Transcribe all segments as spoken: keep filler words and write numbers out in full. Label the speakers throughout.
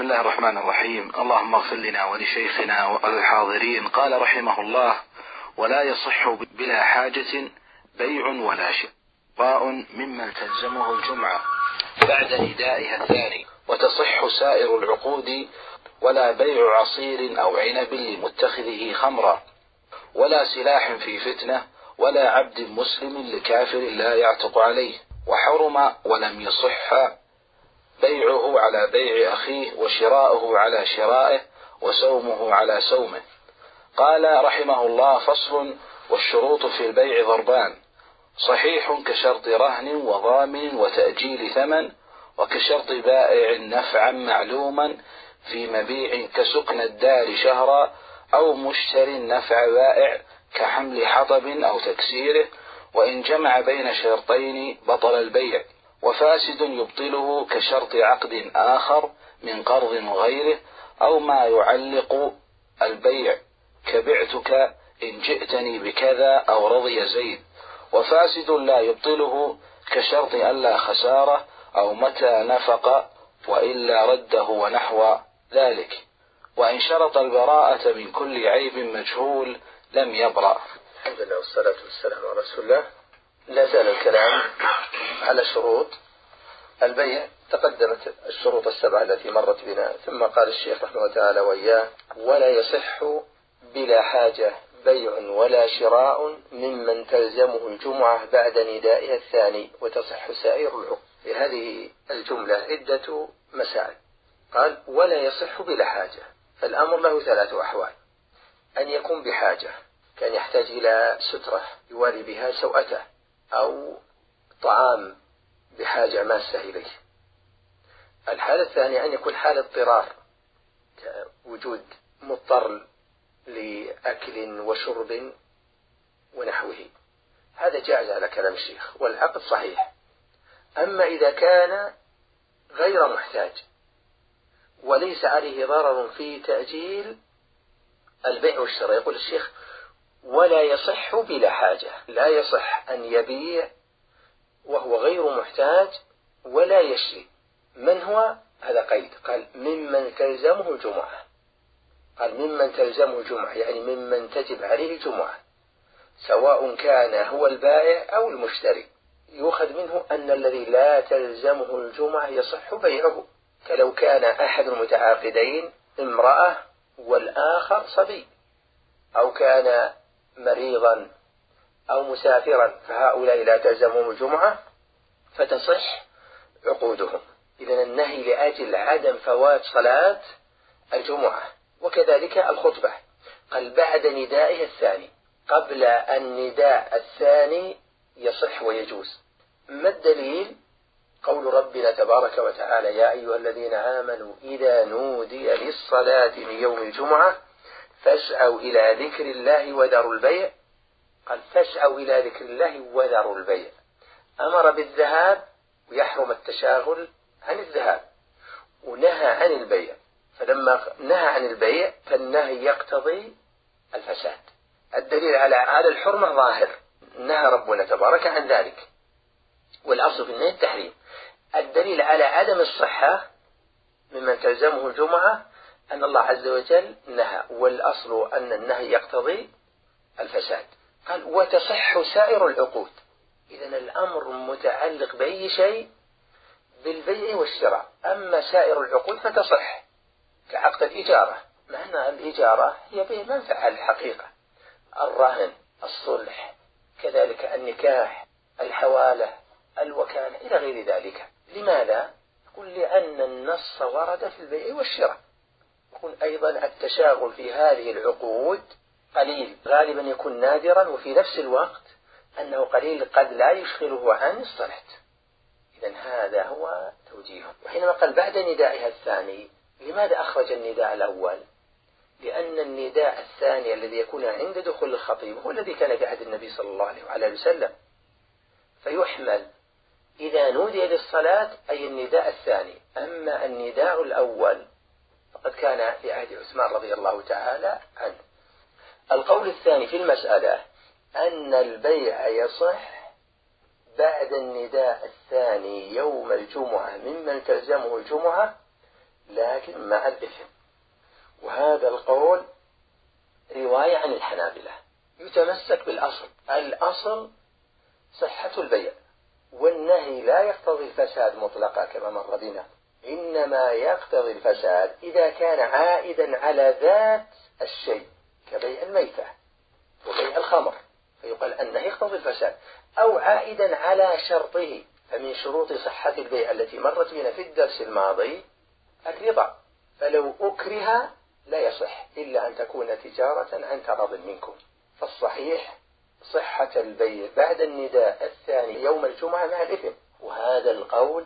Speaker 1: بسم الله الرحمن الرحيم. اللهم اغفر لنا ولشيخنا وللحاضرين. قال رحمه الله: ولا يصح بلا حاجة بيع ولا شراء ممن تلزمه الجمعة بعد ندائها الثاني، وتصح سائر العقود، ولا بيع عصير أو عنب لمتخذه خمرا، ولا سلاح في فتنة، ولا عبد مسلم لكافر لا يعتق عليه. وحرم ولم يصح بيعه على بيع أخيه، وشراؤه على شرائه، وسومه على سومه. قال رحمه الله: فصل: والشروط في البيع ضربان: صحيح كشرط رهن وضامن وتأجيل ثمن، وكشرط بائع نفعا معلوما في مبيع كسكن الدار شهرا، أو مشتر نفع بائع كحمل حطب أو تكسيره، وإن جمع بين شرطين بطل البيع. وفاسد يبطله كشرط عقد آخر من قرض غيره، أو ما يعلق البيع كبعتك إن جئتني بكذا أو رضي زيد. وفاسد لا يبطله كشرط ألا خسارة، أو متى نفق وإلا رده ونحو ذلك. وإن شرط البراءة من كل عيب مجهول لم يبرأ.
Speaker 2: الحمد لله والصلاة والسلام على رسول الله. لا زال الكلام على شروط البيع. تقدمت الشروط السبعة التي مرت بنا، ثم قال الشيخ رحمه الله تعالى وإياه: ولا يصح بلا حاجة بيع ولا شراء ممن تلزمه الجمعة بعد ندائها الثاني، وتصح سائر العقود. في هذه الجملة عدة مسائل. قال: ولا يصح بلا حاجة. فالأمر له ثلاث أحوال: أن يكون بحاجة، كان يحتاج إلى سترة يواري بها سوءته، أو طعام بحاجة ماسة إليه. الحالة الثانية أن يكون حالة اضطرار، وجود مضطر لأكل وشرب ونحوه، هذا جائز على كلام الشيخ والعقد صحيح. أما إذا كان غير محتاج وليس عليه ضرر في تأجيل البيع والشراء، يقول الشيخ: ولا يصح بلا حاجة. لا يصح أن يبيع وهو غير محتاج ولا يشري. من هو؟ هذا قيد. قال: ممن تلزمه الجمعة. قال: ممن تلزمه الجمعة، يعني ممن تجب عليه الجمعة، سواء كان هو البائع أو المشتري. يؤخذ منه أن الذي لا تلزمه الجمعة يصح بيعه، كلو كان أحد المتعاقدين امرأة والآخر صبي، أو كان مريضا أو مسافرا، فهؤلاء لا تلزمهم الجمعة فتصح عقودهم. إذن النهي لأجل عدم فوات صلاة الجمعة. وكذلك الخطبة. قال: بعد ندائها الثاني، قبل النداء الثاني يصح ويجوز. ما الدليل؟ قول ربنا تبارك وتعالى: يا أيها الذين آمنوا إذا نودي للصلاة من يوم الجمعة فاسعوا إلى ذكر الله وذروا البيع. قال: فاسعوا إلى ذكر الله وذروا البيع. أمر بالذهاب ويحرم التشاغل عن الذهاب، ونهى عن البيع. فلما نهى عن البيع فالنهي يقتضي الفساد. الدليل على على الحرمة ظاهر، نهى ربنا تبارك عن ذلك، والأصل في النهي التحريم. الدليل على عدم الصحة ممن تلزمه الجمعة أن الله عز وجل نهى، والأصل أن النهي يقتضي الفساد. قال: وتصح سائر العقود. إذن الأمر متعلق بأي شيء بالبيع والشراء. أما سائر العقود فتصح، كعقد الإجارة، مع أن الإجارة هي به منفعة الحقيقة، الرهن، الصلح، كذلك النكاح، الحوالة، الوكالة، إلى غير ذلك. لماذا؟ يقول: لأن النص ورد في البيع والشراء. يكون أيضا التشاغل في هذه العقود قليل، غالبا يكون نادرا، وفي نفس الوقت أنه قليل قد لا يشغله عن الصلاة. إذن هذا هو توجيهه. وحينما قال بعد ندائها الثاني، لماذا أخرج النداء الأول؟ لأن النداء الثاني الذي يكون عند دخول الخطيب هو الذي كان في عهد النبي صلى الله عليه وسلم، فيحمل إذا نودي للصلاة أي النداء الثاني. أما النداء الأول فقد كان في عهد عثمان رضي الله تعالى عنه. القول الثاني في المسألة أن البيع يصح بعد النداء الثاني يوم الجمعة ممن تلزمه الجمعة لكن مع الإثم. وهذا القول رواية عن الحنابلة، يتمسك بالأصل. الأصل صحة البيع، والنهي لا يقتضي الفساد مطلقا كما مر بنا، إنما يقتضي الفساد إذا كان عائدا على ذات الشيء كبيع الميتة وبيع الخمر، فيقال النهي يقتضي الفساد، أو عائدا على شرطه. فمن شروط صحة البيع التي مرت بنا في الدرس الماضي الرضا، فلو أكره لا يصح إلا أن تكون تجارة عن تراض منكم. فالصحيح صحة البيع بعد النداء الثاني يوم الجمعة مع الإثم. وهذا القول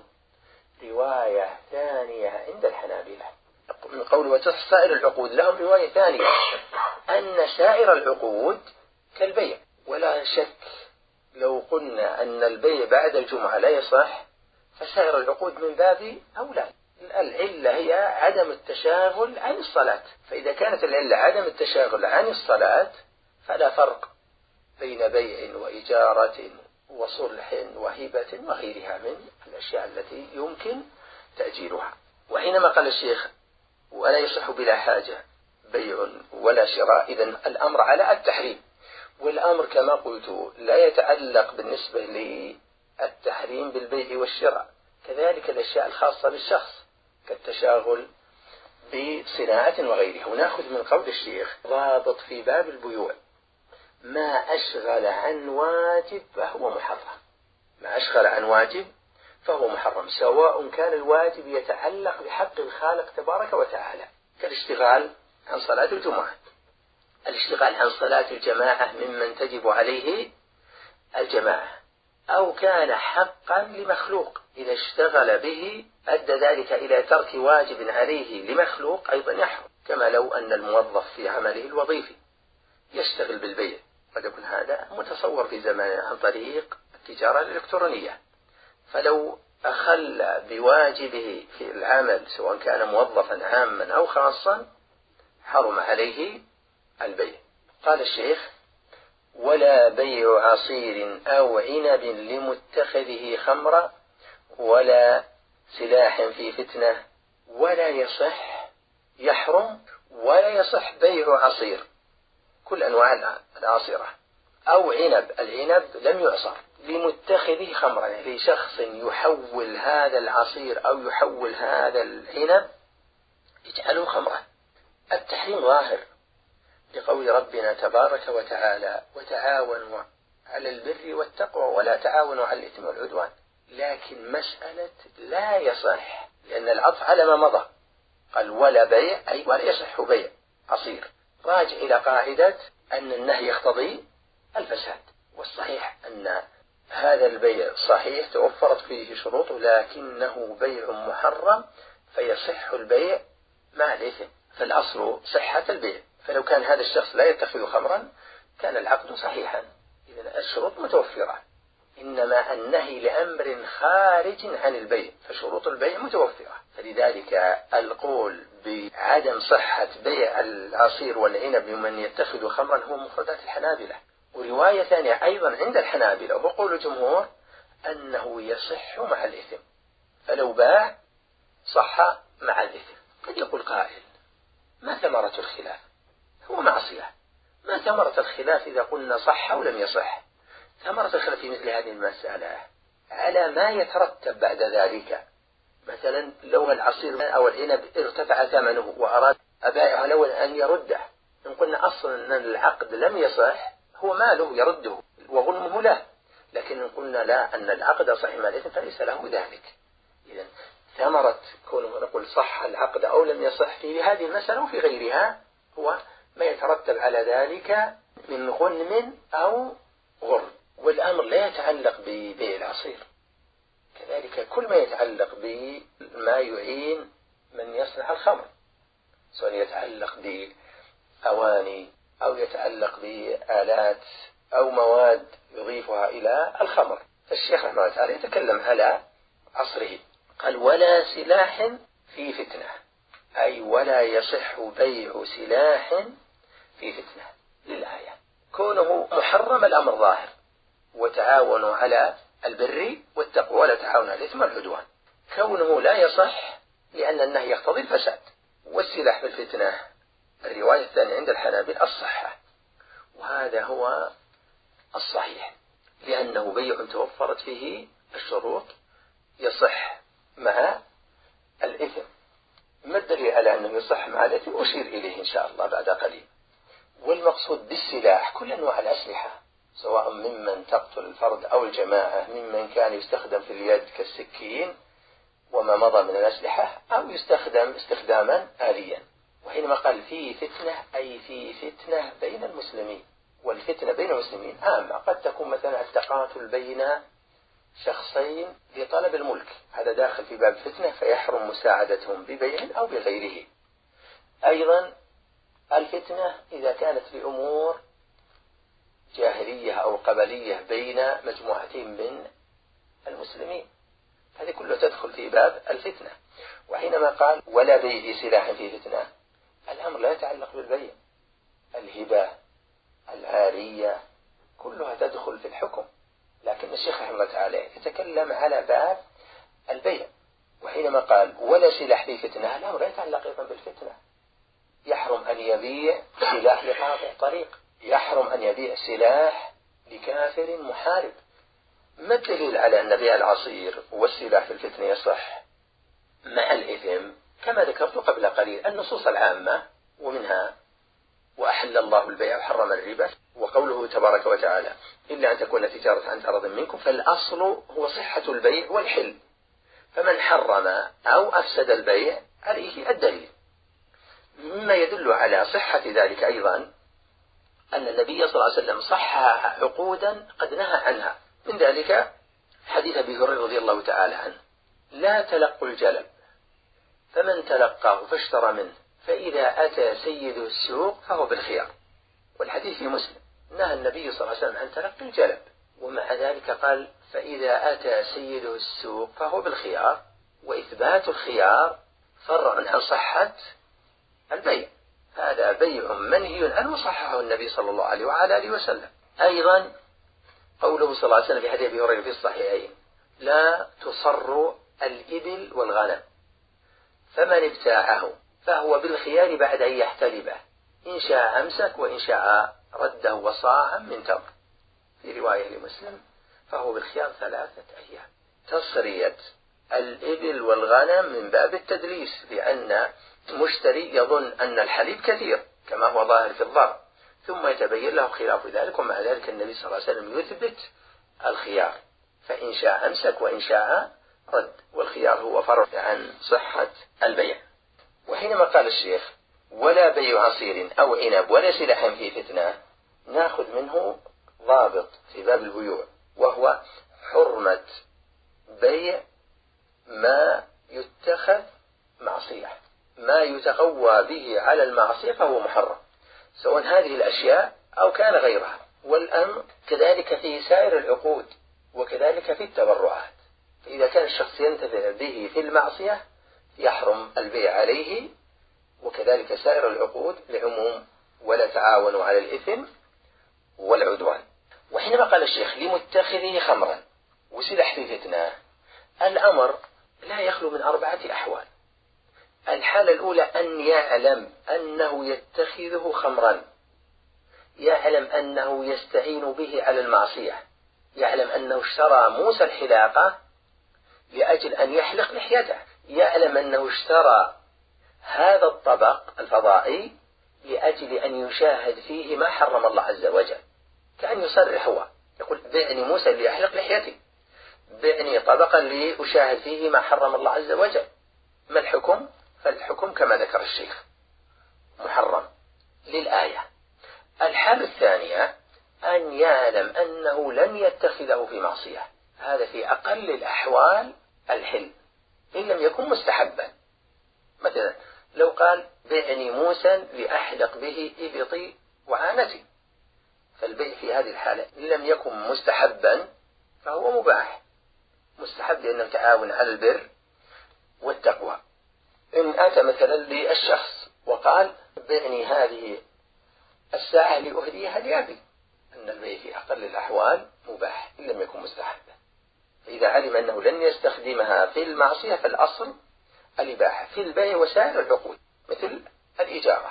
Speaker 2: رواية ثانية عند الحنابلة من قول وتصح سائر العقود، لهم رواية ثانية أن سائر العقود كالبيع. ولا شك لو قلنا أن البيع بعد الجمعة لا يصح فسائر العقود من باب أولى. العلة هي عدم التشاغل عن الصلاة، فإذا كانت العلة عدم التشاغل عن الصلاة فلا فرق بين بيع وإجارة وصلح وهبة وغيرها من الأشياء التي يمكن تأجيلها. وحينما قال الشيخ ولا يصح بلا حاجة بيع ولا شراء، إذن الأمر على التحريم، والأمر كما قلت لا يتعلق بالنسبة للتحريم بالبيع والشراء، كذلك الأشياء الخاصة بالشخص كالتشاغل بصناعة وغيرها. ونأخذ من قول الشيخ ضابط في باب البيوع: ما أشغل عن واجب فهو محرم. ما أشغل عن واجب فهو محرم، سواء كان الواجب يتعلق بحق الخالق تبارك وتعالى كالاشتغال عن صلاة الجمعة. الاشتغال عن صلاة الجماعة ممن تجب عليه الجماعة، أو كان حقا لمخلوق إذا اشتغل به أدى ذلك إلى ترك واجب عليه لمخلوق أيضا يحرم، كما لو أن الموظف في عمله الوظيفي يشتغل بالبيع، قد يكون هذا متصور في زمان عن طريق التجارة الإلكترونية، فلو أخل بواجبه في العمل سواء كان موظفا عاما أو خاصا حرم عليه البيع. قال الشيخ: ولا بيع عصير أو عنب لمتخذه خمرا ولا سلاح في فتنة ولا يصح يحرم ولا يصح بيع عصير كل أنواع العاصرة أو عنب. العنب لم يعصر لمتخذه خمرا، يعني لشخص يحول هذا العصير أو يحول هذا العنب يجعله خمرا. التحريم ظاهر لقول ربنا تبارك وتعالى: وتعاونوا على البر والتقوى ولا تعاونوا على الإثم والعدوان. لكن مسألة لا يصح، لأن العطف على ما مضى، قال ولا بيع أي ولا يصح بيع عصير، راجع إلى قاعدة أن النهي يقتضي الفساد. والصحيح أن هذا البيع صحيح توفرت فيه شروط، لكنه بيع محرم فيصح البيع مع الإثم، فالأصل صحة البيع. فلو كان هذا الشخص لا يتخذ خمرا كان العقد صحيحا، إذن الشروط متوفرة، إنما النهي لأمر خارج عن البيع فشروط البيع متوفرة. فلذلك القول بعدم صحة بيع العصير والعنب لمن يتخذ خمرا هو مفردات الحنابلة. ورواية ثانية أيضا عند الحنابلة وقول الجمهور أنه يصح مع الإثم، فلو باع صح مع الإثم. قد يقول قائل: ما ثمرة الخلاف؟ هو معصية، ما ثمرة الخلاف إذا قلنا صح أو لم يصح؟ ثمرة الخلاف في مثل هذه المسألة على ما يترتب بعد ذلك. مثلا لو العصير أو العنب ارتفع ثمنه وأراد أبائع لو أن يرده، إن قلنا أصلا أن العقد لم يصح هو ماله يرده وغنمه له، لكن إن قلنا لا أن العقد صحيح مع الإثم فليس له ذلك. إذن ثمرة كونه نقول صح العقد أو لم يصح في هذه المسألة وفي غيرها هو ما يترتب على ذلك من غنم أو غرم. والأمر لا يتعلق ببيع العصير، كذلك كل ما يتعلق بما يعين من يصنع الخمر، سواء يتعلق بأواني أو يتعلق بآلات أو مواد يضيفها إلى الخمر. فالشيخ رحمه الله تعالى يتكلم على عصره، قال: ولا سلاح في فتنة، أي ولا يصح بيع سلاح في فتنة للآية. كونه محرم الأمر ظاهر، وتعاونوا على البر والتقوى ولا تعاونوا على الإثم والعدوان. كونه لا يصح لأن النهي يقتضي الفساد. والسلاح في الفتنة الرواية الثانية عند الحنابلة الصحة، وهذا هو الصحيح، لأنه بيع توفرت فيه الشروط يصح مع الإثم. ما الدليل على أنه يصح مع الإثم؟ أشير إليه إن شاء الله بعد قليل. والمقصود بالسلاح كل أنواع الأسلحة، سواء ممن تقتل الفرد أو الجماعة، ممن كان يستخدم في اليد كالسكين وما مضى من الأسلحة، أو يستخدم استخداما آليا. وحينما قال في فتنة أي في فتنة بين المسلمين، والفتنة بين المسلمين عامة، قد تكون مثلا التقاتل بين شخصين لطلب الملك، هذا داخل في باب الفتنة فيحرم مساعدتهم ببيع أو بغيره. أيضا الفتنة إذا كانت لأمور جاهلية أو قبلية بين مجموعتين من المسلمين، هذه كلها تدخل في باب الفتنة. وحينما قال ولا بيع سلاح في فتنة، الأمر لا يتعلق بالبيع، الهبة العارية كلها تدخل في الحكم، لكن الشيخ رحمه الله تعالى يتكلم على باب البيع. وحينما قال ولا سلاح في فتنة، الأمر لا يتعلق أيضا بالفتنة، يحرم أن يبيع سلاح لقاطع طريق، يحرم أن يبيع سلاح لكافر محارب. ما الدليل على أن بيع العصير والسلاح في الفتنة يصح مع الإثم؟ كما ذكرت قبل قليل النصوص العامة، ومنها وأحل الله البيع وحرم الربا، وقوله تبارك وتعالى إلا أن تكون تجارة عن ترض منكم، فالأصل هو صحة البيع والحل، فمن حرم أو أفسد البيع عليه الدليل. مما يدل على صحة ذلك أيضا أن النبي صلى الله عليه وسلم صحح عقودا قد نهى عنها، من ذلك حديث أبي هريرة رضي الله تعالى عنه لا تلقوا الجلب، فمن تلقاه فاشترى منه فإذا أتى سيد السوق فهو بالخيار. والحديث في مسلم نهى النبي صلى الله عليه وسلم عن تلقي الجلب، ومع ذلك قال فإذا أتى سيد السوق فهو بالخيار، وإثبات الخيار فرع عن صحة البيع، هذا بيع منهي عنه صححه النبي صلى الله عليه وعلى آله وسلم. أيضا قوله صلى الله عليه وسلم في حديث أبي هريرة في الصحيحين لا تصر الإبل والغنم، فمن ابتاعه فهو بالخيار بعد أن يحتلبه، إن شاء أمسك وإن شاء رده وصاعا من تمر. في رواية لمسلم فهو بالخيار ثلاثة أيام. تصرية الإبل والغنم من باب التدليس، لأن مشتري يظن أن الحليب كثير كما هو ظاهر في الضرب، ثم يتبين له خلاف ذلك، ومع ذلك النبي صلى الله عليه وسلم يثبت الخيار، فإن شاء أمسك وإن شاء رد، والخيار هو فرع عن صحة البيع. وحينما قال الشيخ ولا بيع عصير أو عنب ولا سلاح في فتنة، ناخذ منه ضابط في باب البيوع، وهو حرمة بيع ما يتخذ معصية، ما يتقوى به على المعصية فهو محرم، سواء هذه الأشياء أو كان غيرها. والأمر كذلك في سائر العقود، وكذلك في التبرعات، فإذا كان الشخص ينتفع به في المعصية يحرم البيع عليه، وكذلك سائر العقود لعموم ولا تعاونوا على الإثم والعدوان. وحينما قال الشيخ لمتخذه خمرا وسلاح في فتنة، الأمر لا يخلو من أربعة أحوال. الحالة الأولى أن يعلم أنه يتخذه خمرا، يعلم أنه يستعين به على المعصية، يعلم أنه اشترى موسى الحلاقة لأجل أن يحلق لحيته، يعلم أنه اشترى هذا الطبق الفضائي لأجل أن يشاهد فيه ما حرم الله عز وجل، كأن يصرح هو يقول بعني موسى ليحلق لحيتي، بعني طبقا لأشاهد فيه ما حرم الله عز وجل. ما الحكم؟ فالحكم كما ذكر الشيخ محرم للآية. الحالة الثانية أن يعلم أنه لم يتخذه في معصية، هذا في أقل الأحوال الحل إن لم يكن مستحبا. مثلا لو قال بعني موسى لأحلق به إبطي وعانتي، فالبيع في هذه الحالة إن لم يكن مستحبا فهو مباح، مستحب لأنه تعاون على البر والتقوى. إن أتى مثلا للشخص وقال بعني هذه الساعة لأهديها لأبي، أن البيع في أقل الأحوال مباح إن لم يكن مستحبا. فإذا علم أنه لن يستخدمها في المعصية فالأصل الإباحة في البيع وسائر العقود، مثل الإجارة،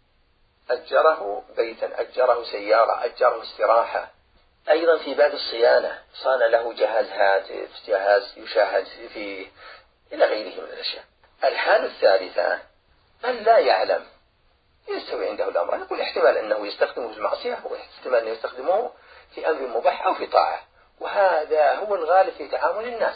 Speaker 2: أجره بيتا، أجره سيارة، أجره استراحة. أيضا في باب الصيانة، صان له جهاز هاتف، جهاز يشاهد فيه، إلى غيره من الأشياء. الحالة الثالثة من لا يعلم، يستوي عنده الأمر، يقول احتمال أنه يستخدمه في المعصية واحتمال أنه يستخدمه في أمر مباح أو في طاعة، وهذا هو الغالب في تعامل الناس.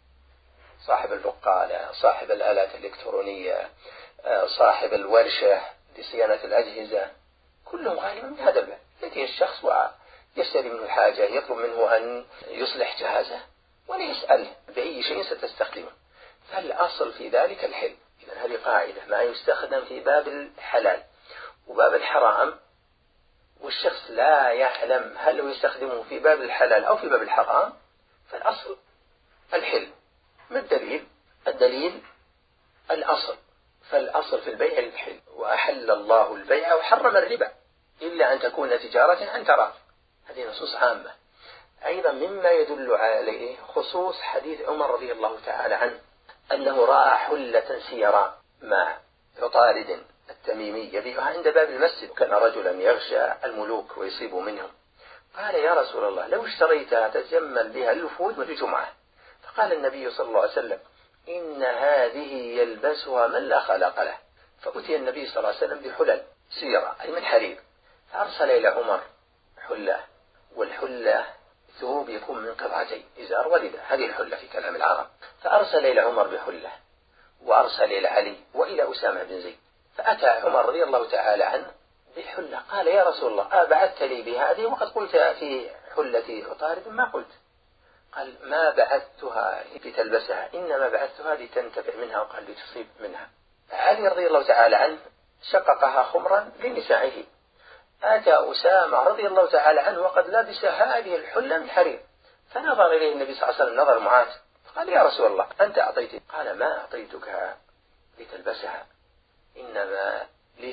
Speaker 2: صاحب البقالة، صاحب الآلات الإلكترونية، صاحب الورشة لصيانة الأجهزة، كلهم غالبا من هذا الباب. يأتي الشخص ويشتري منه حاجة، يطلب منه أن يصلح جهازه ولا يسأله بأي شيء ستستخدمه، فالأصل في ذلك الحل. إذن هذه قاعدة، ما يستخدم في باب الحلال وباب الحرام والشخص لا يعلم هل هو يستخدمه في باب الحلال أو في باب الحرام، فالأصل الحل. ما الدليل؟ الدليل الأصل، فالأصل في البيع الحل، وأحل الله البيع وحرم الربا إلا أن تكون تجارة عن تراض. هذه نصوص عامة. أيضا مما يدل عليه خصوص حديث عمر رضي الله تعالى عنه أنه رأى حلة سيراء مع عطارد التميمي يبيعها عند باب المسجد، وكان رجلا يغشى الملوك ويصيب منهم. قال يا رسول الله لو اشتريتها تتجمل بها الوفود والجمعة. فقال النبي صلى الله عليه وسلم إن هذه يلبسها من لا خلق له. فأتي النبي صلى الله عليه وسلم بحلل سيراء أي من حرير، فأرسل إلى عمر حلة، والحلة ثوب يكون من قطعتين، إزار ورداء، هذه الحلة في كلام العرب. فأرسل إلى عمر بحلة، وأرسل إلى علي وإلى أسامة بن زيد. فأتى عمر رضي الله تعالى عنه بحلة، قال يا رسول الله أبعثت لي بهذه وقد قلت في حلة عطارد ما قلت. قال ما بعثتها لتلبسها، إنما بعثتها لتنتفع منها، وقال لتصيب منها. علي رضي الله تعالى عنه شققها خمرا لنسائه. أتى أسامة رضي الله تعالى عنه وقد لبس هذه الحلة من حرير، فنظر إليه النبي صلى الله عليه وسلم نظر معاتب، قال يا رسول الله أنت أعطيتني. قال ما أعطيتك لتلبسها، إنما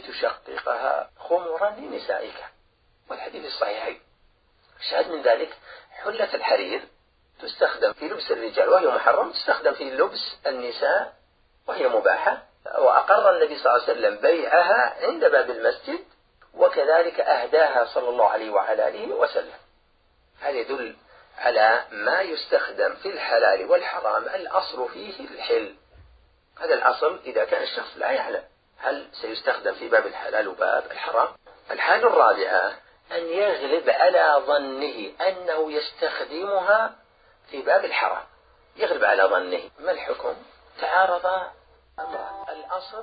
Speaker 2: لتشققها خمرا لنسائك. والحديث الصحيحين. شاهد من ذلك حلة الحرير تستخدم في لبس الرجال وهي محرم، تستخدم في لبس النساء وهي مباحة، وأقر النبي صلى الله عليه وسلم بيعها عند باب المسجد، وكذلك أهداها صلى الله عليه وعلى آله وسلم. هذا يدل على ما يستخدم في الحلال والحرام، الأصل فيه الحل. هذا الأصل إذا كان الشخص لا يعلم هل سيستخدم في باب الحلال وباب الحرام. الحالة الرابعة أن يغلب على ظنه أنه يستخدمها في باب الحرام، يغلب على ظنه. ما الحكم؟ تعارض أمران، الأصل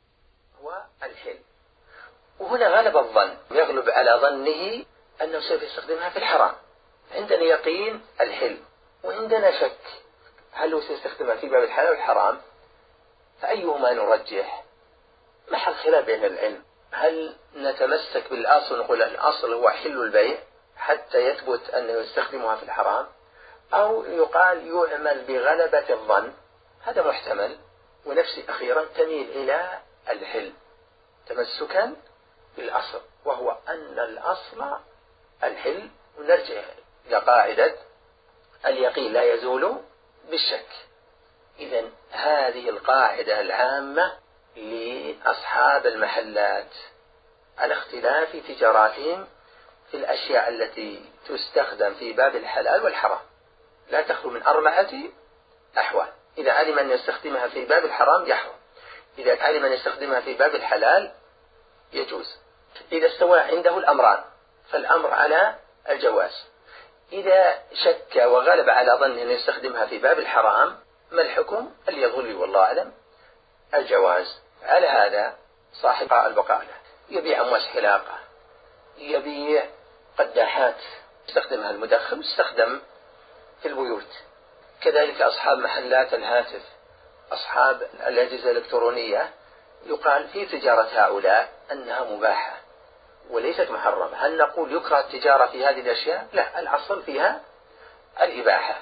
Speaker 2: هو الحل، وهنا غلب الظن، يغلب على ظنه أنه سوف يستخدمها في الحرام. عندنا يقين الحل، وعندنا شك هل هو سيستخدمها في باب الحلال والحرام، فأيهما نرجح؟ محل خلاف بين العلم. هل نتمسك بالأصل ونقول الأصل هو حل البيع حتى يثبت أنه يستخدمها في الحرام، أو يقال يعمل بغلبة الظن؟ هذا محتمل، ونفسي أخيرا تميل إلى الحل تمسكا بالأصل، وهو أن الأصل الحل. ونرجع إلى قاعدة اليقين لا يزول بالشك. إذن هذه القاعدة العامة لأصحاب المحلات على اختلاف تجاراتهم في الأشياء التي تستخدم في باب الحلال والحرام، لا تخلو من أربعة أحوال. إذا علم أن يستخدمها في باب الحرام يحرم، إذا علم أن يستخدمها في باب الحلال يجوز. إذا استوى عنده الأمران فالأمر على الجواز. إذا شك وغلب على ظن أن يستخدمها في باب الحرام، ما الحكم؟ اللي يظل والله أعلم الجواز. على هذا صاحب البقالة يبيع أمواس حلاقة، يبيع قداحات يستخدمها المدخن، يستخدم في البيوت. كذلك أصحاب محلات الهاتف، أصحاب الأجهزة الإلكترونية، يقال في تجارة هؤلاء أنها مباحة وليست محرمة. هل نقول يكره التجارة في هذه الأشياء؟ لا، الأصل فيها الإباحة،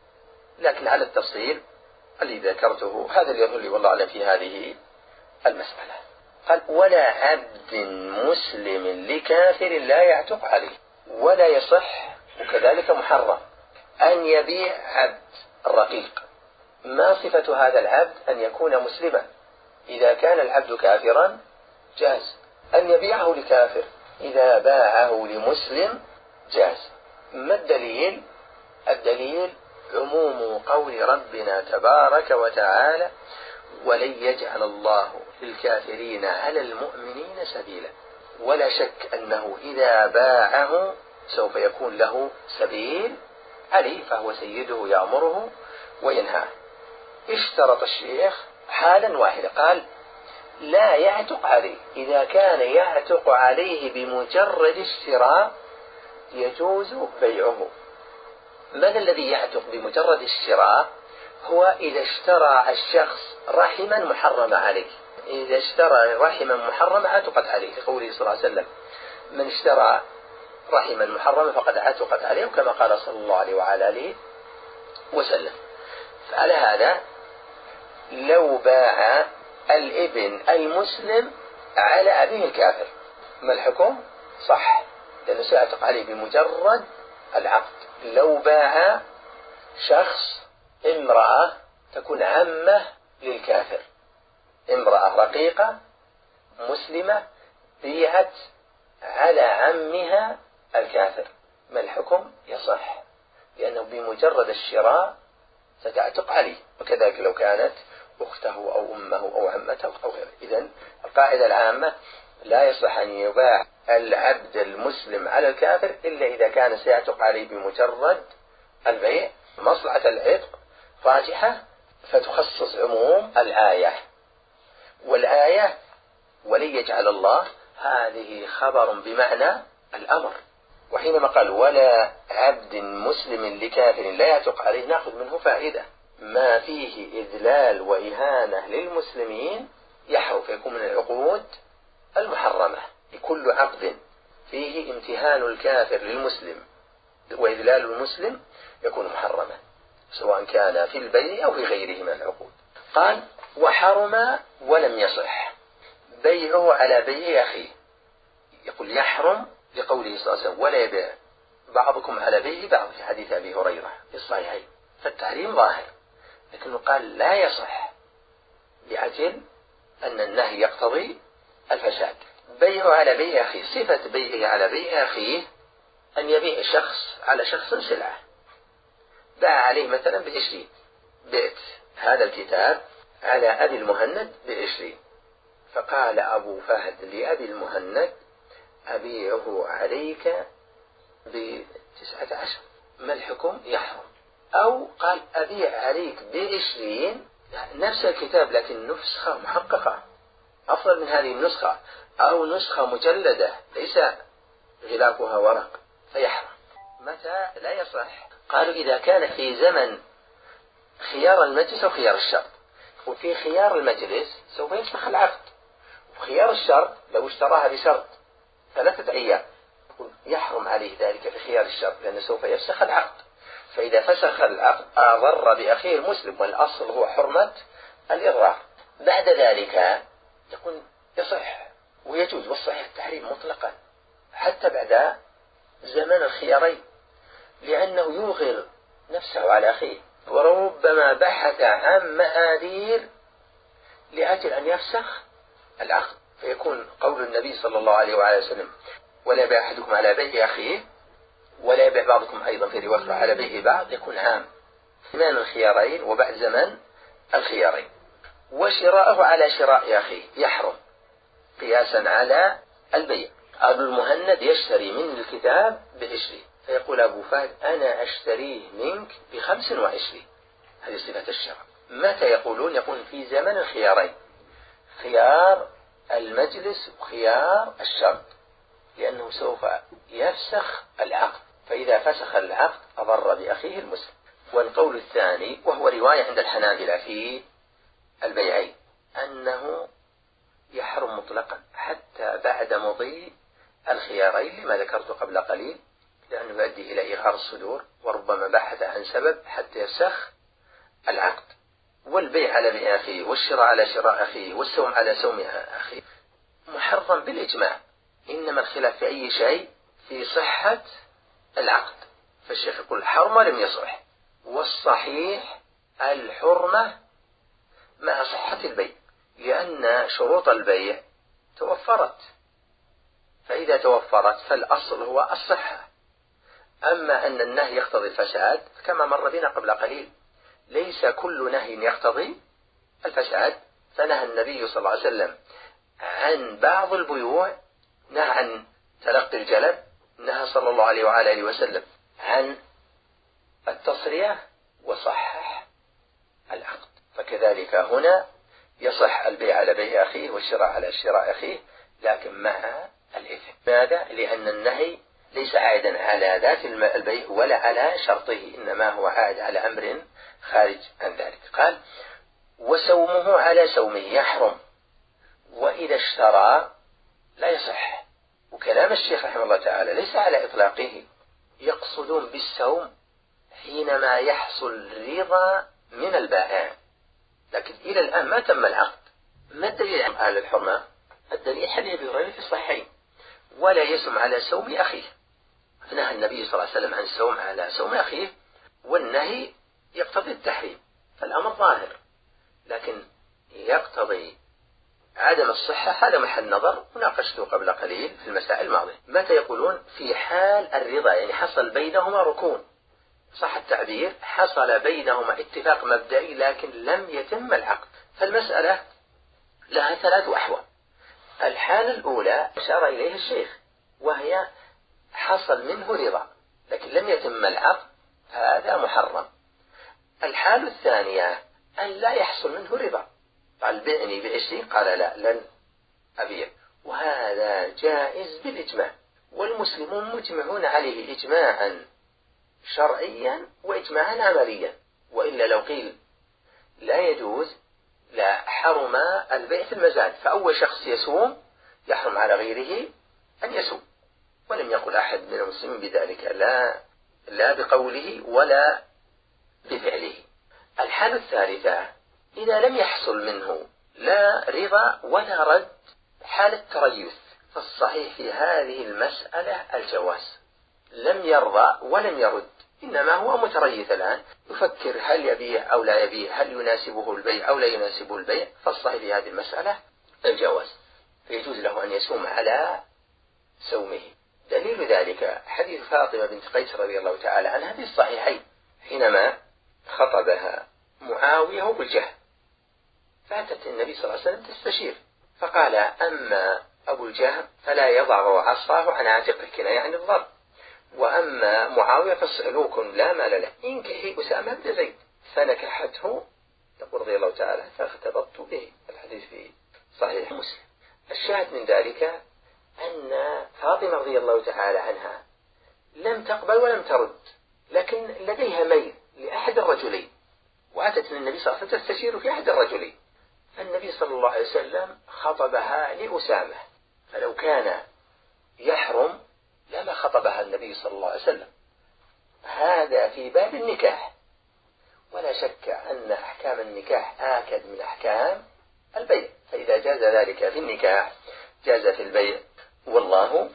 Speaker 2: لكن على التفصيل الذي ذكرته هذا اللي يظل والله أعلم في هذه المسألة. قال ولا عبد مسلم لكافر لا يعتق عليه، ولا يصح وكذلك محرم أن يبيع عبد الرقيق ما صفة هذا العبد؟ أن يكون مسلما. إذا كان العبد كافرا جاز أن يبيعه لكافر، إذا باعه لمسلم جاز. ما الدليل؟ الدليل عموم قول ربنا تبارك وتعالى: ولن يجعل الله للكافرين على المؤمنين سبيلا. ولا شك أنه إذا باعه سوف يكون له سبيل عليه، فهو سيده يأمره وينهاه. اشترط الشيخ حالا واحدة، قال: لا يعتق عليه. إذا كان يعتق عليه بمجرد الشراء يجوز بيعه. من الذي يعتق بمجرد الشراء؟ هو إذا اشترى الشخص رحما محرم عليه. إذا اشترى رحما محرم عتقت عليه، لقوله صلى الله عليه وسلم: من اشترى رحما محرما فقد عتقت عليه، كما قال صلى الله عليه وعلى آله وسلم. فعلى هذا لو باع الابن المسلم على أبيه الكافر، ما الحكم؟ صح، لأنه سيعتق عليه بمجرد العقد. لو باع شخص امرأة تكون عمة للكافر، امرأة رقيقة مسلمة بيعت على عمها الكافر، ما الحكم؟ يصح، لأنه بمجرد الشراء ستعتق عليه. وكذلك لو كانت أخته أو أمه أو عمته أو غيره. إذن القاعدة العامة: لا يصح أن يباع العبد المسلم على الكافر إلا إذا كان سيعتق عليه بمجرد البيع. مصلحة العتق راجحة فتخصص عموم الآية، والآية ولن يجعل الله هذه خبر بمعنى الأمر. وحينما قال: ولا عبد مسلم لكافر لا يعتق عليه، نأخذ منه فائدة: ما فيه إذلال وإهانة للمسلمين يحرم، فيكون من العقود المحرمة. لكل عقد فيه امتهان الكافر للمسلم وإذلال المسلم يكون محرما، سواء كان في البيع أو في غيره من العقود. قال: وحرم ولم يصح بيعه على بيع أخيه. يقول يحرم لقوله صلى الله عليه وسلم: ولا يبيع بعضكم على بيع بعض، في حديث أبي هريرة في الصحيحين. فالتحريم ظاهر، لكنه قال لا يصح لأجل أن النهي يقتضي الفساد. بيعه على بيع أخيه، صفة بيعه على بيع أخيه أن يبيع شخص على شخص سلعة، باع عليه مثلا بعشرين، بيت هذا الكتاب على أبي المهند بعشرين، فقال أبو فهد لأبي المهند: أبيعه عليك بتسعة عشر، ما الحكم؟ يحرم. أو قال: أبيع عليك بعشرين نفس الكتاب لكن نسخة محققة أفضل من هذه النسخة، أو نسخة مجلدة ليس غلافها ورق، فيحرم. متى لا يصح؟ قالوا: إذا كان في زمن خيار المجلس أو خيار الشرط. وفي خيار المجلس سوف يفسخ العقد، وخيار الشرط لو اشتراها بشرط ثلاثة أيام يحرم عليه ذلك في خيار الشرط، لأنه سوف يفسخ العقد. فإذا فسخ العقد أضر بأخيه المسلم، والأصل هو حرمة الإضرار. بعد ذلك يكون يصح ويجوز، والصحيح التحريم مطلقا حتى بعد زمن الخيارين، لأنه يوغر نفسه على أخيه، وربما بحث عن مآذير لأجل أن يفسخ العقد. فيكون قول النبي صلى الله عليه وعلى وسلم: ولا يبيع أحدكم على بيع أخيه، ولا يبيع بعضكم أيضا في رواية على بيع بعض، يكون عام زمان الخيارين وبعد زمن الخيارين. وشراءه على شراء أخيه يحرم قياسا على البيع. أبو المهند يشتري من الكتاب بعشرين، فيقول أبو فهد: أنا أشتريه منك بخمس وعشرين. هذه صفة الشراء. متى يقولون؟ يقول في زمن الخيارين، خيار المجلس وخيار الشرط، لأنه سوف يفسخ العقد، فإذا فسخ العقد أضر بأخيه المسلم. والقول الثاني وهو رواية عند الحنابلة في البيعين أنه يحرم مطلقا حتى بعد مضي الخيارين، لما ذكرت قبل قليل، لأنه يؤدي إلى إغهار الصدور، وربما بحث عن سبب حتى يفسخ العقد. والبيع على بيع أخيه، والشراء على شراء أخيه، والسوم على سوم أخيه محرم بالإجماع، إنما الخلاف في أي شيء؟ في صحة العقد. فالشيخ يقول حرم لم يصح، والصحيح الحرمة مع صحة البيع، لأن شروط البيع توفرت، فإذا توفرت فالأصل هو الصحة. أما أن النهي يقتضي الفساد كما مر بنا قبل قليل، ليس كل نهي يقتضي الفساد، فنهى النبي صلى الله عليه وسلم عن بعض البيوع، نهى عن تلقي الجلب، نهى صلى الله عليه وعلى آله وسلم عن التصرية وصحح العقد. فكذلك هنا يصح البيع على بيع أخيه والشراء على شراء أخيه، لكن مع الإثم. ماذا؟ لأن النهي ليس عائدا على ذات البيع ولا على شرطه، إنما هو عائد على أمر خارج عن ذلك. قال وسومه على سومه يحرم، وإذا اشترى لا يصح. وكلام الشيخ رحمه الله تعالى ليس على إطلاقه، يقصدون بالسوم حينما يحصل رضا من البائع، لكن إلى الآن ما تم العقد. ما الدليل على الحرمة؟ الدليل حديث أبي هريرة في الصحيحين: ولا يسم على سوم أخيه. نهى النبي صلى الله عليه وسلم عن السوم على سوم أخيه، والنهي يقتضي التحريم، فالأمر ظاهر، لكن يقتضي عدم الصحة. هذا محل نظر وناقشته قبل قليل في المسائل الماضية. متى يقولون؟ في حال الرضا، يعني حصل بينهما ركون، صح التعبير، حصل بينهما اتفاق مبدئي لكن لم يتم العقد. فالمسألة لها ثلاث أحوال. الحالة الأولى أشار إليها الشيخ، وهي حصل منه رضا لكن لم يتم العقد، هذا محرم. الحالة الثانية أن لا يحصل منه رضا، قال بعني بعشرين، قال لا لن أبيع، وهذا جائز بالإجماع، والمسلمون مجمعون عليه إجماعا شرعيا وإجماعا عمليا، وإلا لو قيل لا يجوز لا حرم البيع في المزاد، فأول شخص يسوم يحرم على غيره أن يسوم، ولم يقل أحد من المسلمين بذلك، لا لا بقوله ولا بفعله. الحالة الثالثة إذا لم يحصل منه لا رضا ولا رد، حالة تريث، فالصحيح في هذه المسألة الجواز، لم يرضى ولم يرد، إنما هو متريث الآن يفكر هل يبيع أو لا يبيع، هل يناسبه البيع أو لا يناسبه البيع، فالصحيح في هذه المسألة الجواز، فيجوز له أن يسوم على سومه. دليل ذلك حديث فاطمة بنت قيس رضي الله تعالى عنها في الصحيحين، حينما خطبها معاوية أبو الجهم، فأتت النبي صلى الله عليه وسلم تستشير، فقال أما أبو الجهم فلا يضع عصاه عن عاتقه، كناية عن الضرب، وأما معاوية فصعلوك لا مال له، انكحي أسامة بن زيد، فنكحته، يقول رضي الله تعالى فاختبطت به. الحديث في صحيح مسلم. الشاهد من ذلك أن فاطمة رضي الله تعالى عنها لم تقبل ولم ترد، لكن لديها ميل لأحد الرجلين، وأتت للنبي صلى الله عليه وسلم تستشير في أحد الرجلين، فالنبي صلى الله عليه وسلم خطبها لأسامة، فلو كان يحرم لما خطبها النبي صلى الله عليه وسلم. هذا في باب النكاح، ولا شك أن أحكام النكاح آكد من أحكام البيع، فإذا جاز ذلك في النكاح جاز في البيع، والله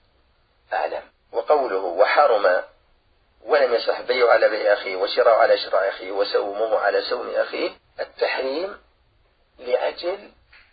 Speaker 2: أعلم. وقوله وحرم ولم يصح بيع على بيع أخيه وشراء على شراء أخيه وسومه على سوم أخيه، التحريم لأجل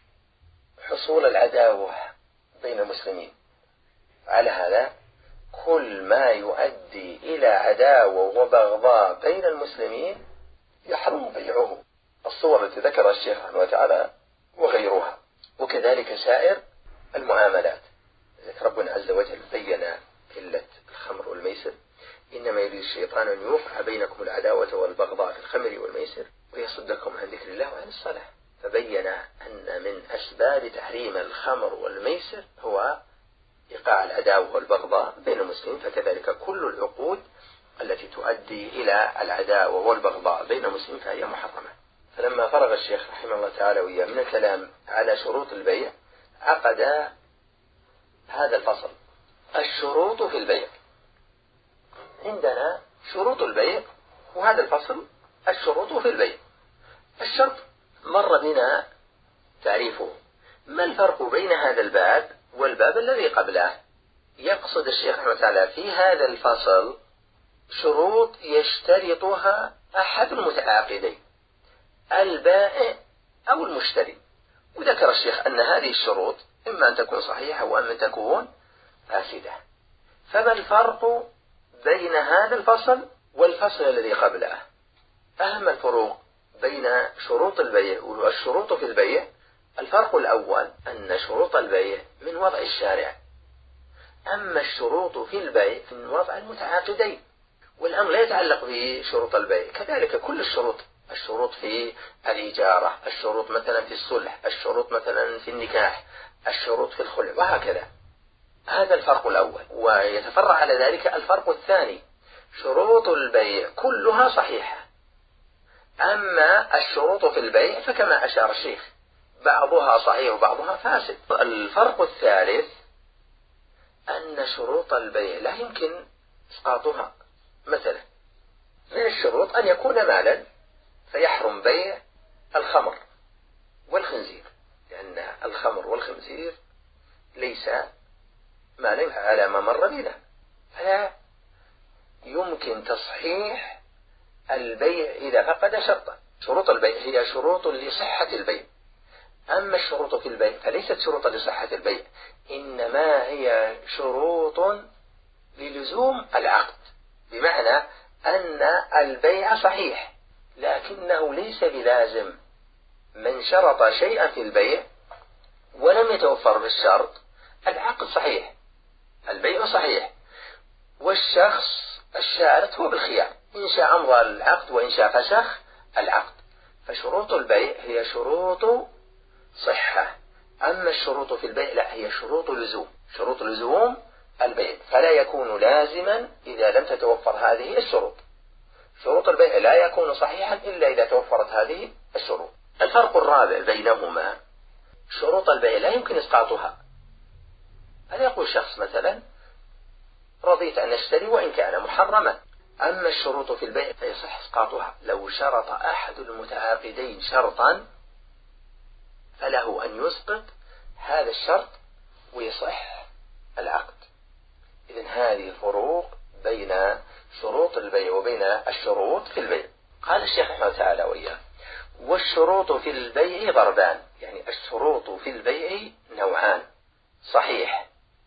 Speaker 2: حصول العداوة بين المسلمين. على هذا كل ما يؤدي إلى عداوة وبغضاء بين المسلمين يحرم بيعه، الصور التي ذكرها الشيخ رحمه الله تعالى وغيرها، وكذلك سائر المعاملات. ربنا عز وجل بين قلة الخمر والميسر: إنما يريد الشيطان أن يوقع بينكم العداوة والبغضاء في الخمر والميسر ويصدكم عن ذكر الله وعن الصلاة. فبين أن من أسباب تحريم الخمر والميسر هو إيقاع العداوة والبغضاء بين المسلمين، فكذلك كل العقود التي تؤدي إلى العداوة والبغضاء بين المسلمين فهي محرمة. فلما فرغ الشيخ رحمه الله تعالى وإياه من الكلام على شروط البيع، عقد هذا الفصل: الشروط في البيع. عندنا شروط البيع، وهذا الفصل الشروط في البيع. الشرط مر بنا تعريفه. ما الفرق بين هذا الباب والباب الذي قبله؟ يقصد الشيخ رحمه الله تعالى في هذا الفصل شروط يشترطها أحد المتعاقدين البائع أو المشتري. وذكر الشيخ أن هذه الشروط إما أن تكون صحيحة وإما أن تكون فاسدة. فما الفرق بين هذا الفصل والفصل الذي قبله؟ أهم الفروق بين شروط البيع والشروط في البيع: الفرق الأول أن شروط البيع من وضع الشارع، أما الشروط في البيع من وضع المتعاقدين. والأمر لا يتعلق بشروط البيع، كذلك كل الشروط، الشروط في الإجارة، الشروط مثلا في الصلح، الشروط مثلا في النكاح، الشروط في الخلع، وهكذا. هذا الفرق الأول. ويتفرع على ذلك الفرق الثاني: شروط البيع كلها صحيحة، أما الشروط في البيع فكما أشار الشيخ بعضها صحيح وبعضها فاسد. الفرق الثالث أن شروط البيع لا يمكن إسقاطها. مثلا من الشروط أن يكون مالا، فيحرم بيع الخمر والخنزير، لأن الخمر والخنزير ليس مالا على ما مر بنا، فلا يمكن تصحيح البيع إذا فقد شرطا. شروط البيع هي شروط لصحة البيع، أما الشروط في البيع فليست شروطا لصحة البيع، إنما هي شروط للزوم العقد، بمعنى أن البيع صحيح لكنه ليس بلازم. من شرط شيئا في البيع ولم يتوفر بالشرط العقد صحيح، البيع صحيح، والشخص الشارط هو بالخيار، إن شاء أمضى العقد وإن شاء فسخ العقد. فشروط البيع هي شروط صحة، أما الشروط في البيع لا، هي شروط لزوم، شروط لزوم البيع، فلا يكون لازما إذا لم تتوفر هذه الشروط. شروط البيع لا يكون صحيحا إلا إذا توفرت هذه الشروط. الفرق الرابع بينهما: شروط البيع لا يمكن إسقاطها. هل يقول شخص مثلا: رضيت أن أشتري وإن كان محرما، أما الشروط في البيع فيصح إسقاطها. لو شرط أحد المتعاقدين شرطا فله أن يسقط هذا الشرط ويصح العقد. إذن هذه الفروق بين شروط البيع وبين الشروط في البيع. قال الشيخ رحمه الله تعالى وإياه: والشروط في البيع ضربان، يعني الشروط في البيع نوعان: صحيح،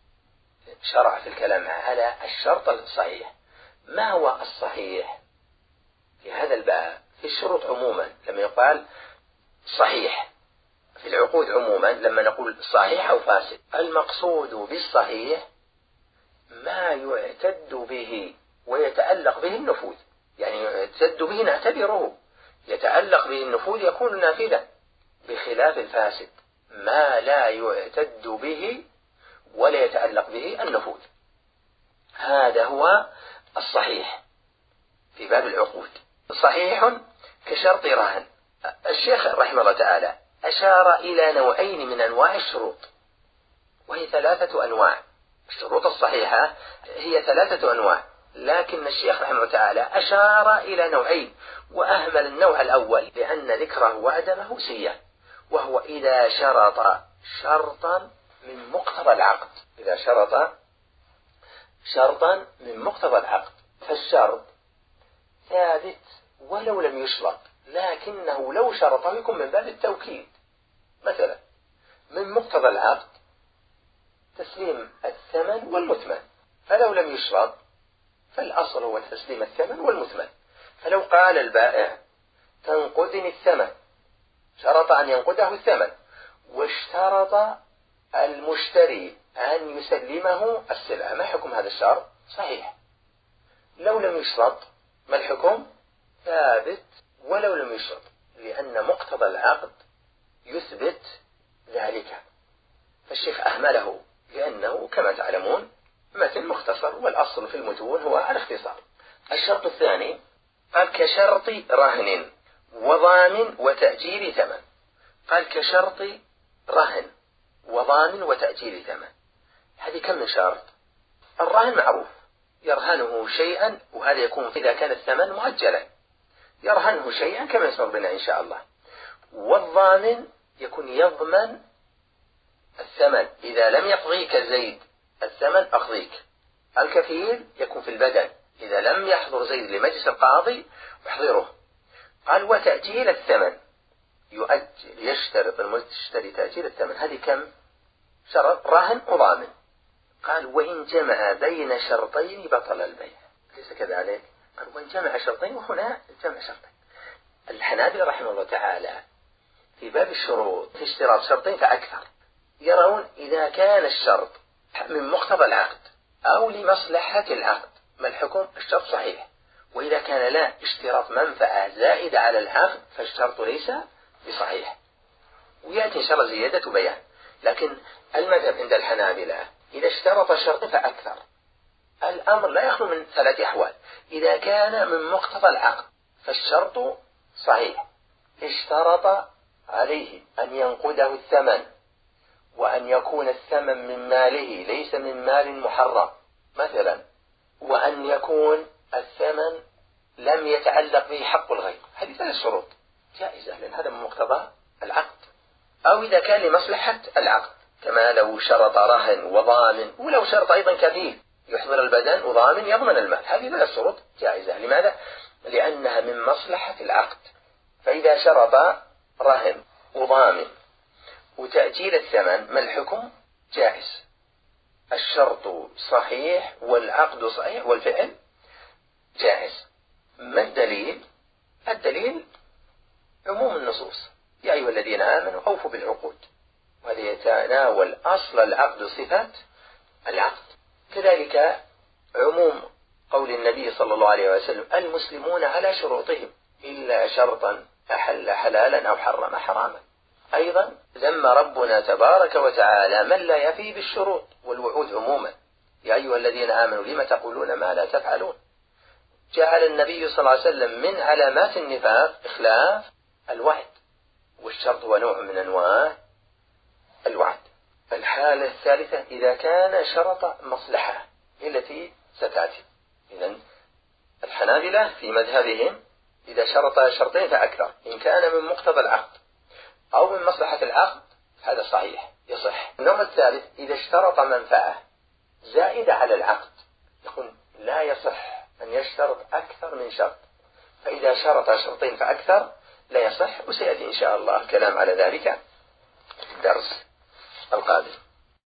Speaker 2: شرع في الكلام على الشرط الصحيح. ما هو الصحيح في هذا الباب؟ في الشروط عموما لما يقال صحيح، في العقود عموما لما نقول صحيح أو فاسد، المقصود بالصحيح ما يعتد به ويتعلق به النفوذ، يعني يعتد به نعتبره، يتعلق به النفوذ يكون نافذا، بخلاف الفاسد ما لا يعتد به ولا يتعلق به النفوذ. هذا هو الصحيح في باب العقود. صحيح كشرط رهن. الشيخ رحمه الله تعالى أشار إلى نوعين من أنواع الشروط، وهي ثلاثة أنواع. الشروط الصحيحة هي ثلاثة أنواع، لكن الشيخ رحمه الله تعالى أشار إلى نوعين، وأهمل النوع الأول لأن ذكره وعدمه سيئ، وهو إذا شرط شرطا من مقتضى العقد. إذا شرط شرطا من مقتضى العقد، فالشرط ثابت ولو لم يشرط، لكنه لو شرطه يكون من باب التوكيد. مثلا من مقتضى العقد تسليم الثمن والمثمن، فلو لم يشرط فالأصل هو تسليم الثمن والمثمن. فلو قال البائع: تنقذني الثمن، شرط أن ينقذه الثمن، واشترط المشتري أن يسلمه السلعة، ما حكم هذا الشرط؟ صحيح. لو لم يشرط ما الحكم؟ ثابت ولو لم يشرط، لأن مقتضى العقد يثبت ذلك. فالشيخ أهمله لأنه كما تعلمون متن مختصر، والأصل في المتون هو الاختصار. الشرط الثاني قال: كشرط رهن وضامن وتأجيل ثمن. قال كشرط رهن وضامن وتأجيل ثمن. هذه كم من شرط؟ الرهن معروف، يرهنه شيئا، وهذا يكون إذا كان الثمن مؤجلا، يرهنه شيئا كما يسمى بنا إن شاء الله. والضامن يكون يضمن الثمن، إذا لم يقضيك زيد الثمن أقضيك. الكفيل يكون في البدن، إذا لم يحضر زيد لمجلس القاضي احضره. قال وتأجيل الثمن، يؤجل يشترط المشتري تأجيل الثمن. هذه كم شرط؟ رهن وضامن. قال وإن جمع بين شرطين بطل البيع، ليس كذلك؟ قال وإن جمع شرطين، وهنا جمع شرطين. الحنابلة رحمه الله تعالى في باب الشروط في اشتراط شرطين فأكثر، يرون إذا كان الشرط من مقتضى العقد أو لمصلحة العقد ما الحكم؟ الشرط صحيح. وإذا كان لا اشتراط منفعة زائدة على العقد فالشرط ليس بصحيح. ويأتي إن شاء الله زيادة بيان. لكن المذهب عند الحنابلة إذا اشترط شرط فأكثر، الأمر لا يخلو من ثلاث أحوال. إذا كان من مقتضى العقد فالشرط صحيح، اشترط عليه أن ينقده الثمن، وأن يكون الثمن من ماله ليس من مال محرم مثلا، وأن يكون الثمن لم يتعلق به حق الغير. هذه ثلاث شروط جائزة لأن هذا من مقتضى العقد. أو إذا كان لمصلحة العقد كما لو شرط رهن وضامن، ولو شرط أيضا كفيل يحضر البدن وضامن يضمن المال. هذه ثلاث شروط جائزة. لماذا؟ لأنها من مصلحة العقد. فإذا شرط رهن وضامن وتأجيل الثمن ما الحكم؟ جائز. الشرط صحيح والعقد صحيح والفعل جائز. ما الدليل؟ الدليل عموم النصوص يا أيها الذين آمنوا أوفوا بالعقود، وهذا يتناول أصل العقد صفات العقد. كذلك عموم قول النبي صلى الله عليه وسلم المسلمون على شروطهم إلا شرطا أحل حلالا أو حرم حراما. أيضا ذم ربنا تبارك وتعالى من لا يفي بالشروط والوعود عموما، يا أيها الذين آمنوا لم تقولون ما لا تفعلون. جعل النبي صلى الله عليه وسلم من علامات النفاق إخلاف الوعد، والشرط هو نوع من أنواع الوعد. الحالة الثالثة إذا كان شرط مصلحة التي ستأتي. إذن الحنابلة في مذهبهم إذا شرط شرطين فأكثر إن كان من مقتضى العقد أو من مصلحة العقد هذا صحيح يصح. النوع الثالث إذا اشترط منفعة زائدة على العقد يكون لا يصح أن يشترط أكثر من شرط. فإذا شرط شرطين فأكثر لا يصح، وسيأتي إن شاء الله كلام على ذلك في الدرس القادم.